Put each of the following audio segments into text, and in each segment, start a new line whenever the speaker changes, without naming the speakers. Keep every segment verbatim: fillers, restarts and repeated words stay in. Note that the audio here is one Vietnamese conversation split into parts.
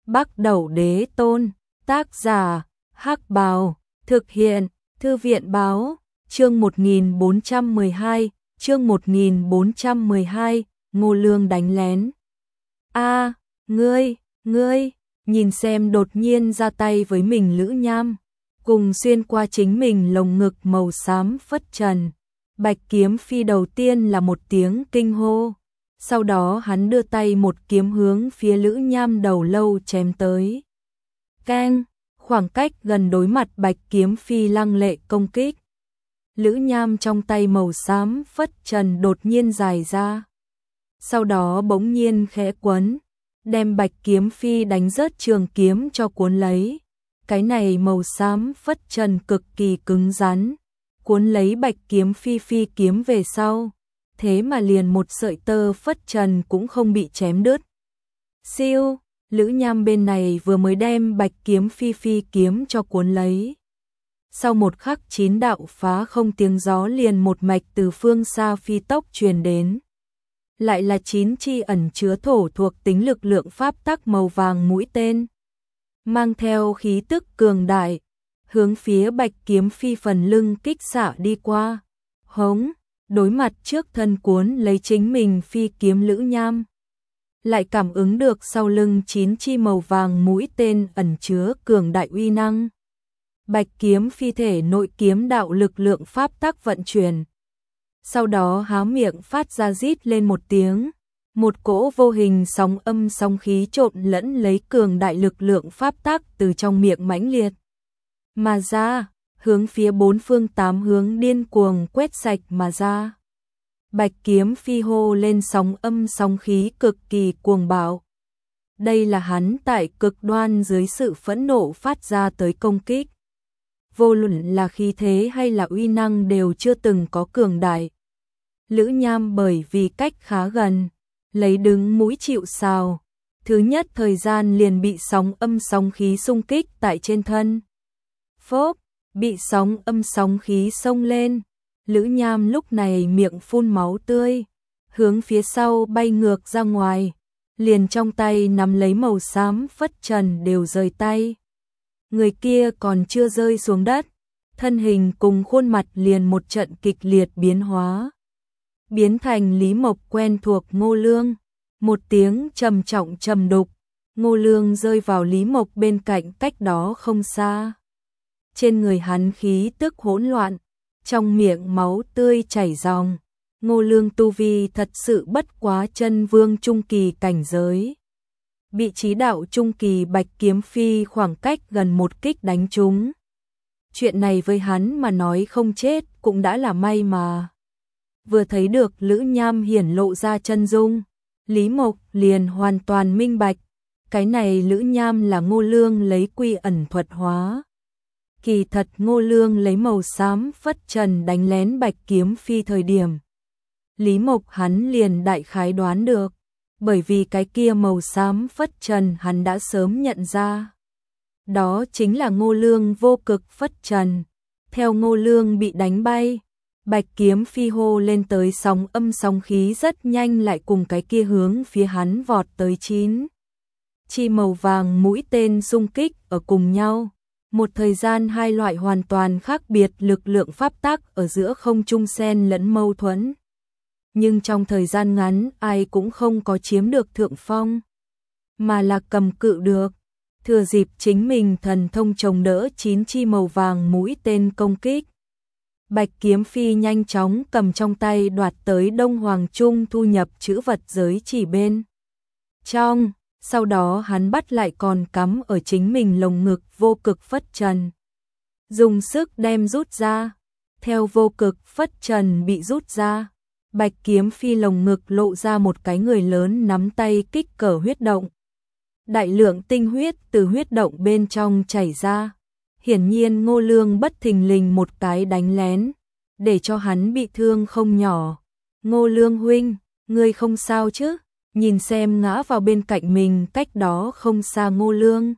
Bắc Đẩu Đế Tôn, tác giả, Hắc Bào, thực hiện, Thư viện Báo, chương một nghìn bốn trăm mười hai, chương một nghìn bốn trăm mười hai, Ngô Lương đánh lén. A, ngươi, ngươi, nhìn xem đột nhiên ra tay với mình Lữ Nham, cùng xuyên qua chính mình lồng ngực màu xám phất trần. Bạch Kiếm Phi đầu tiên là một tiếng kinh hô, sau đó hắn đưa tay một kiếm hướng phía Lữ Nham đầu lâu chém tới. Keng, khoảng cách gần đối mặt Bạch Kiếm Phi lăng lệ công kích. Lữ Nham trong tay màu xám phất trần đột nhiên dài ra, sau đó bỗng nhiên khẽ quấn, đem Bạch Kiếm Phi đánh rớt trường kiếm cho cuốn lấy. Cái này màu xám phất trần cực kỳ cứng rắn, cuốn lấy Bạch Kiếm Phi phi kiếm về sau, thế mà liền một sợi tơ phất trần cũng không bị chém đứt. Siêu, Lữ Nham bên này vừa mới đem Bạch Kiếm Phi phi kiếm cho cuốn lấy. Sau một khắc chín đạo phá không tiếng gió liền một mạch từ phương xa phi tốc truyền đến. Lại là chín chi ẩn chứa thổ thuộc tính lực lượng pháp tắc màu vàng mũi tên, mang theo khí tức cường đại, hướng phía Bạch Kiếm Phi phần lưng kích xạ đi qua. Hống, đối mặt trước thân cuốn lấy chính mình phi kiếm Lữ Nham, lại cảm ứng được sau lưng chín chi màu vàng mũi tên ẩn chứa cường đại uy năng. Bạch Kiếm Phi thể nội kiếm đạo lực lượng pháp tắc vận chuyển, sau đó há miệng phát ra rít lên một tiếng, một cỗ vô hình sóng âm sóng khí trộn lẫn lấy cường đại lực lượng pháp tắc từ trong miệng mãnh liệt mà ra, hướng phía bốn phương tám hướng điên cuồng quét sạch mà ra. Bạch Kiếm Phi hô lên sóng âm sóng khí cực kỳ cuồng bạo. Đây là hắn tại cực đoan dưới sự phẫn nộ phát ra tới công kích. Vô luận là khí thế hay là uy năng đều chưa từng có cường đại. Lữ Nham bởi vì cách khá gần, lấy đứng mũi chịu sào, thứ nhất thời gian liền bị sóng âm sóng khí xung kích tại trên thân. Phốp, bị sóng âm sóng khí xông lên, Lữ Nham lúc này miệng phun máu tươi, hướng phía sau bay ngược ra ngoài, liền trong tay nắm lấy màu xám phất trần đều rời tay. Người kia còn chưa rơi xuống đất, thân hình cùng khuôn mặt liền một trận kịch liệt biến hóa, biến thành Lý Mộc quen thuộc Ngô Lương. Một tiếng trầm trọng trầm đục, Ngô Lương rơi vào Lý Mộc bên cạnh cách đó không xa. Trên người hắn khí tức hỗn loạn, trong miệng máu tươi chảy ròng. Ngô Lương tu vi thật sự bất quá chân vương trung kỳ cảnh giới, bị chí đạo trung kỳ Bạch Kiếm Phi khoảng cách gần một kích đánh trúng. Chuyện này với hắn mà nói không chết cũng đã là may mà. Vừa thấy được Lữ Nham hiển lộ ra chân dung, Lý Mộc liền hoàn toàn minh bạch, cái này Lữ Nham là Ngô Lương lấy quy ẩn thuật hóa. Kỳ thật Ngô Lương lấy màu xám phất trần đánh lén Bạch Kiếm Phi thời điểm, Lý Mộc hắn liền đại khái đoán được, bởi vì cái kia màu xám phất trần hắn đã sớm nhận ra. Đó chính là Ngô Lương vô cực phất trần. Theo Ngô Lương bị đánh bay, Bạch Kiếm Phi hô lên tới sóng âm sóng khí rất nhanh lại cùng cái kia hướng phía hắn vọt tới chín chi màu vàng mũi tên xung kích ở cùng nhau. Một thời gian hai loại hoàn toàn khác biệt lực lượng pháp tắc ở giữa không trung xen lẫn mâu thuẫn. Nhưng trong thời gian ngắn ai cũng không có chiếm được thượng phong, mà là cầm cự được. Thừa dịp chính mình thần thông chống đỡ chín chi màu vàng mũi tên công kích, Bạch Kiếm Phi nhanh chóng cầm trong tay đoạt tới Đông Hoàng Trung thu nhập chữ vật giới chỉ bên trong, sau đó hắn bắt lại còn cắm ở chính mình lồng ngực vô cực phất trần, dùng sức đem rút ra. Theo vô cực phất trần bị rút ra, Bạch Kiếm Phi lồng ngực lộ ra một cái người lớn nắm tay kích cỡ huyết động. Đại lượng tinh huyết từ huyết động bên trong chảy ra. Hiển nhiên Ngô Lương bất thình lình một cái đánh lén, để cho hắn bị thương không nhỏ. Ngô Lương huynh, ngươi không sao chứ? Nhìn xem ngã vào bên cạnh mình cách đó không xa Ngô Lương,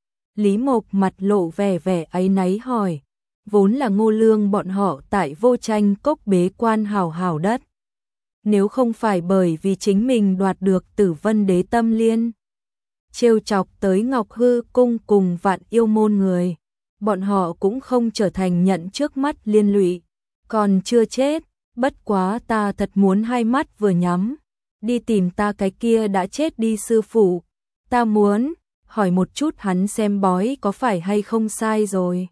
Lý Mộc mặt lộ vẻ vẻ áy náy hỏi. Vốn là Ngô Lương bọn họ tại Vô Tranh Cốc bế quan hảo hảo đất. Nếu không phải bởi vì chính mình đoạt được Tử Vân Đế Tâm Liên, trêu chọc tới Ngọc Hư cung cùng Vạn Yêu môn người. Bọn họ cũng không trở thành nhận trước mắt liên lụy, còn chưa chết, bất quá ta thật muốn hai mắt vừa nhắm, đi tìm ta cái kia đã chết đi sư phụ, ta muốn hỏi một chút hắn xem bói có phải hay không sai rồi.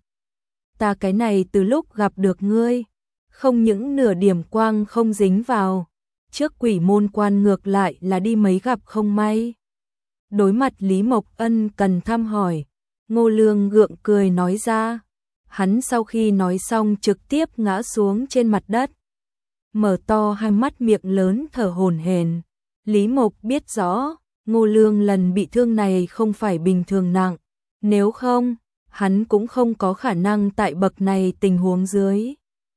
Ta cái này từ lúc gặp được ngươi, không những nửa điểm quang không dính vào, trước quỷ môn quan ngược lại là đi mấy gặp không may. Đối mặt Lý Mộc Ân cần thăm hỏi, Ngô Lương gượng cười nói ra, hắn sau khi nói xong trực tiếp ngã xuống trên mặt đất, mở to hai mắt miệng lớn thở hổn hển. Lý Mộc biết rõ, Ngô Lương lần bị thương này không phải bình thường nặng, nếu không, hắn cũng không có khả năng tại bậc này tình huống dưới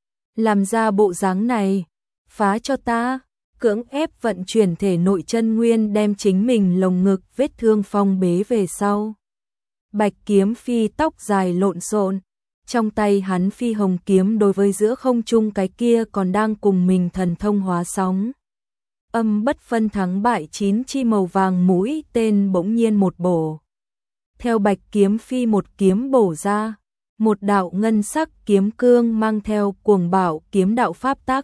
làm ra bộ dáng này. Phá cho ta, cưỡng ép vận chuyển thể nội chân nguyên đem chính mình lồng ngực vết thương phong bế về sau. Bạch Kiếm Phi tóc dài lộn xộn, trong tay hắn phi hồng kiếm đối với giữa không trung cái kia còn đang cùng mình thần thông hóa sóng. Âm bất phân thắng bại chín chi màu vàng mũi tên bỗng nhiên một bổ. Theo Bạch Kiếm Phi một kiếm bổ ra, một đạo ngân sắc kiếm cương mang theo cuồng bạo kiếm đạo pháp tắc.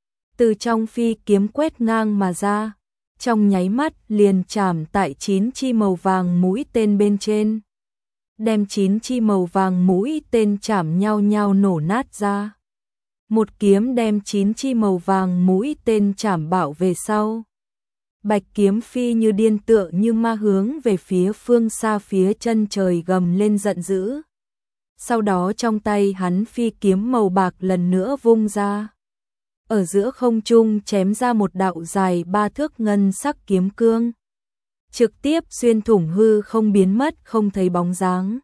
Từ trong phi kiếm quét ngang mà ra, trong nháy mắt liền chạm tại chín chi màu vàng mũi tên bên trên. Đem chín chi màu vàng mũi tên chạm nhau nhau nổ nát ra. Một kiếm đem chín chi màu vàng mũi tên chạm bạo về sau. Bạch Kiếm Phi như điên tựa như ma hướng về phía phương xa phía chân trời gầm lên giận dữ. Sau đó trong tay hắn phi kiếm màu bạc lần nữa vung ra. Ở giữa không trung chém ra một đạo dài ba thước ngân sắc kiếm cương. Trực tiếp xuyên thủng hư không biến mất không thấy bóng dáng.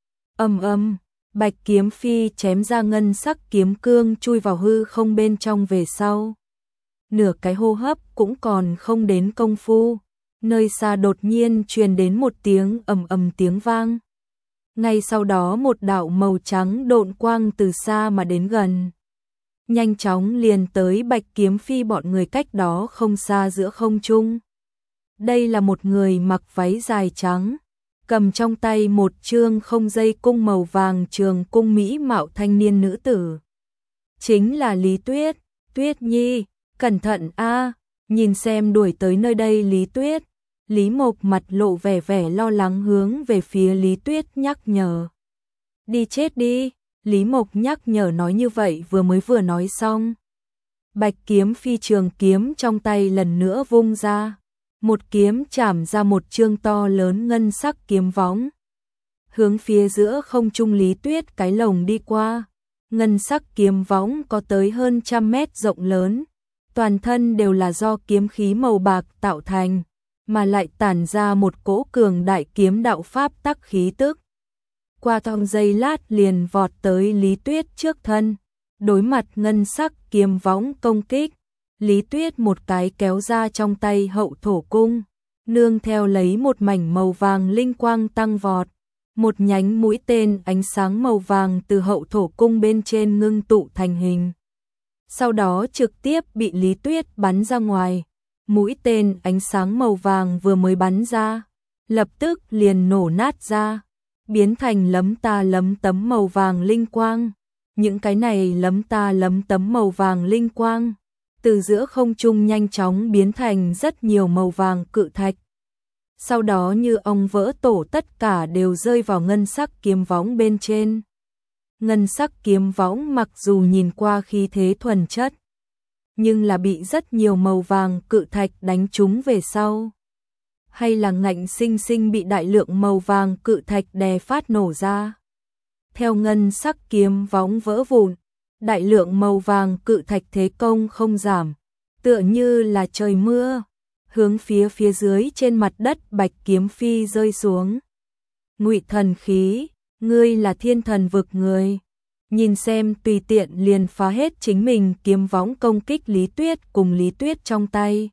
Ầm ầm, Bạch Kiếm Phi chém ra ngân sắc kiếm cương chui vào hư không bên trong về sau. Nửa cái hô hấp cũng còn không đến công phu, nơi xa đột nhiên truyền đến một tiếng ầm ầm tiếng vang. Ngay sau đó một đạo màu trắng độn quang từ xa mà đến gần. Nhanh chóng liền tới Bạch Kiếm Phi bọn người cách đó không xa giữa không trung. Đây là một người mặc váy dài trắng, cầm trong tay một chương không dây cung màu vàng trường cung mỹ mạo thanh niên nữ tử. Chính là Lý Tuyết. Tuyết Nhi, cẩn thận a, nhìn xem đuổi tới nơi đây Lý Tuyết. Lý Mộc mặt lộ vẻ vẻ lo lắng hướng về phía Lý Tuyết nhắc nhở. Đi chết đi, Lý Mộc nhắc nhở nói như vậy vừa mới vừa nói xong. Bạch Kiếm Phi trường kiếm trong tay lần nữa vung ra. Một kiếm chạm ra một chương to lớn ngân sắc kiếm võng. Hướng phía giữa không trung Lý Tuyết cái lồng đi qua. Ngân sắc kiếm võng có tới hơn trăm mét rộng lớn. Toàn thân đều là do kiếm khí màu bạc tạo thành, mà lại tản ra một cỗ cường đại kiếm đạo pháp tắc khí tức. Qua trong giây lát liền vọt tới Lý Tuyết trước thân. Đối mặt ngân sắc kiếm võng công kích. Lý Tuyết một cái kéo ra trong tay hậu thổ cung, nương theo lấy một mảnh màu vàng linh quang tăng vọt, một nhánh mũi tên ánh sáng màu vàng từ hậu thổ cung bên trên ngưng tụ thành hình. Sau đó trực tiếp bị Lý Tuyết bắn ra ngoài, mũi tên ánh sáng màu vàng vừa mới bắn ra, lập tức liền nổ nát ra, biến thành lấm ta lấm tấm màu vàng linh quang. Những cái này lấm ta lấm tấm màu vàng linh quang từ giữa không trung nhanh chóng biến thành rất nhiều màu vàng cự thạch. Sau đó như ong vỡ tổ tất cả đều rơi vào ngân sắc kiếm võng bên trên. Ngân sắc kiếm võng mặc dù nhìn qua khí thế thuần chất, nhưng là bị rất nhiều màu vàng cự thạch đánh trúng về sau. Hay là ngạnh sinh sinh bị đại lượng màu vàng cự thạch đè phát nổ ra. Theo ngân sắc kiếm võng vỡ vụn, đại lượng màu vàng cự thạch thế công không giảm, tựa như là trời mưa, hướng phía phía dưới trên mặt đất Bạch Kiếm Phi rơi xuống. Ngụy thần khí, ngươi là thiên thần vực người. Nhìn xem tùy tiện liền phá hết chính mình kiếm võng công kích Lý Tuyết cùng Lý Tuyết trong tay.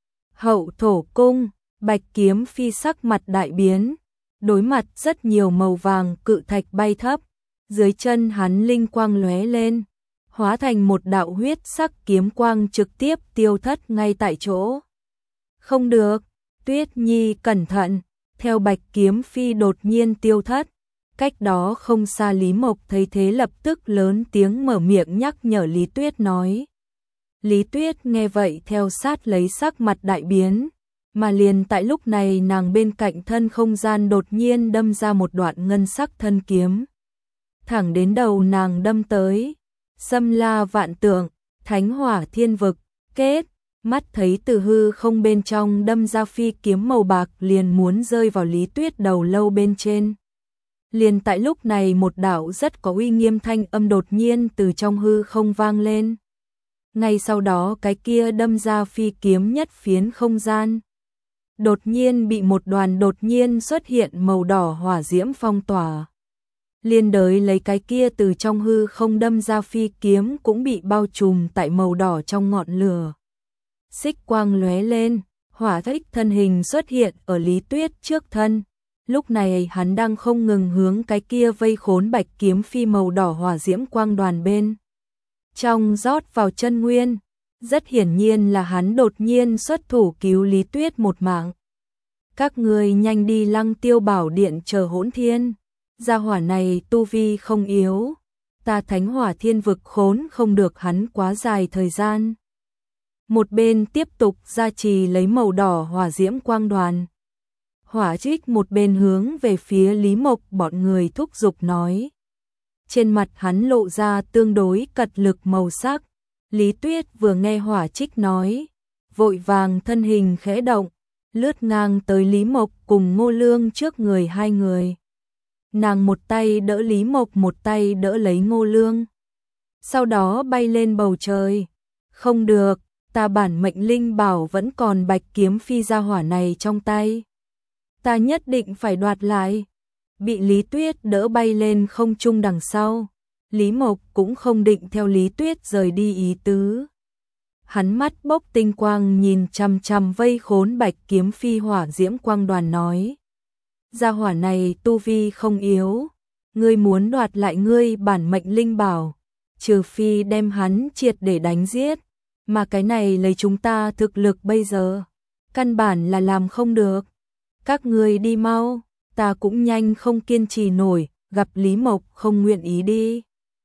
Hậu thổ cung, Bạch Kiếm Phi sắc mặt đại biến, đối mặt rất nhiều màu vàng cự thạch bay thấp, dưới chân hắn linh quang lóe lên, hóa thành một đạo huyết sắc kiếm quang trực tiếp tiêu thất ngay tại chỗ. Không được, Tuyết Nhi cẩn thận, theo Bạch Kiếm Phi đột nhiên tiêu thất. Cách đó không xa Lý Mộc thấy thế lập tức lớn tiếng mở miệng nhắc nhở Lý Tuyết nói. Lý Tuyết nghe vậy theo sát lấy sắc mặt đại biến, mà liền tại lúc này nàng bên cạnh thân không gian đột nhiên đâm ra một đoạn ngân sắc thân kiếm. Thẳng đến đầu nàng đâm tới, xâm la vạn tượng, thánh hỏa thiên vực, kết, mắt thấy từ hư không bên trong đâm ra phi kiếm màu bạc liền muốn rơi vào Lý Tuyết đầu lâu bên trên. Liền tại lúc này một đạo rất có uy nghiêm thanh âm đột nhiên từ trong hư không vang lên. Ngay sau đó cái kia đâm ra phi kiếm nhất phiến không gian. Đột nhiên bị một đoàn đột nhiên xuất hiện màu đỏ hỏa diễm phong tỏa. Liên đới lấy cái kia từ trong hư không đâm ra phi kiếm cũng bị bao trùm tại màu đỏ trong ngọn lửa. Xích quang lóe lên, hỏa thích thân hình xuất hiện ở Lý Tuyết trước thân. Lúc này hắn đang không ngừng hướng cái kia vây khốn Bạch Kiếm Phi màu đỏ hỏa diễm quang đoàn bên trong rót vào chân nguyên. Rất hiển nhiên là hắn đột nhiên xuất thủ cứu Lý Tuyết một mạng. Các người nhanh đi Lăng Tiêu Bảo Điện chờ Hỗn Thiên. Gia hỏa này tu vi không yếu, ta thánh hỏa thiên vực khốn không được hắn quá dài thời gian. Một bên tiếp tục gia trì lấy màu đỏ hỏa diễm quang đoàn. Hỏa Trích một bên hướng về phía Lý Mộc bọn người thúc giục nói. Trên mặt hắn lộ ra tương đối cật lực màu sắc. Lý Tuyết vừa nghe Hỏa Trích nói, vội vàng thân hình khẽ động, lướt ngang tới Lý Mộc cùng Ngô Lương trước người hai người. Nàng một tay đỡ Lý Mộc, một tay đỡ lấy Ngô Lương. Sau đó bay lên bầu trời. Không được, ta bản mệnh linh bảo vẫn còn Bạch Kiếm Phi gia hỏa này trong tay. Ta nhất định phải đoạt lại. Bị Lý Tuyết đỡ bay lên không trung đằng sau. Lý Mộc cũng không định theo Lý Tuyết rời đi ý tứ. Hắn mắt bốc tinh quang nhìn chằm chằm vây khốn Bạch Kiếm Phi hỏa diễm quang đoàn nói. Gia hỏa này tu vi không yếu, ngươi muốn đoạt lại ngươi bản mệnh linh bảo, trừ phi đem hắn triệt để đánh giết, mà cái này lấy chúng ta thực lực bây giờ, căn bản là làm không được. Các ngươi đi mau, ta cũng nhanh không kiên trì nổi, gặp Lý Mộc không nguyện ý đi.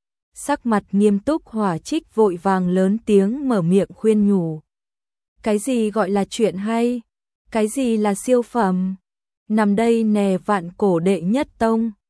Sắc mặt nghiêm túc Hỏa Trích vội vàng lớn tiếng mở miệng khuyên nhủ. Cái gì gọi là chuyện hay? Cái gì là siêu phẩm? Nằm đây nè vạn cổ đệ nhất tông,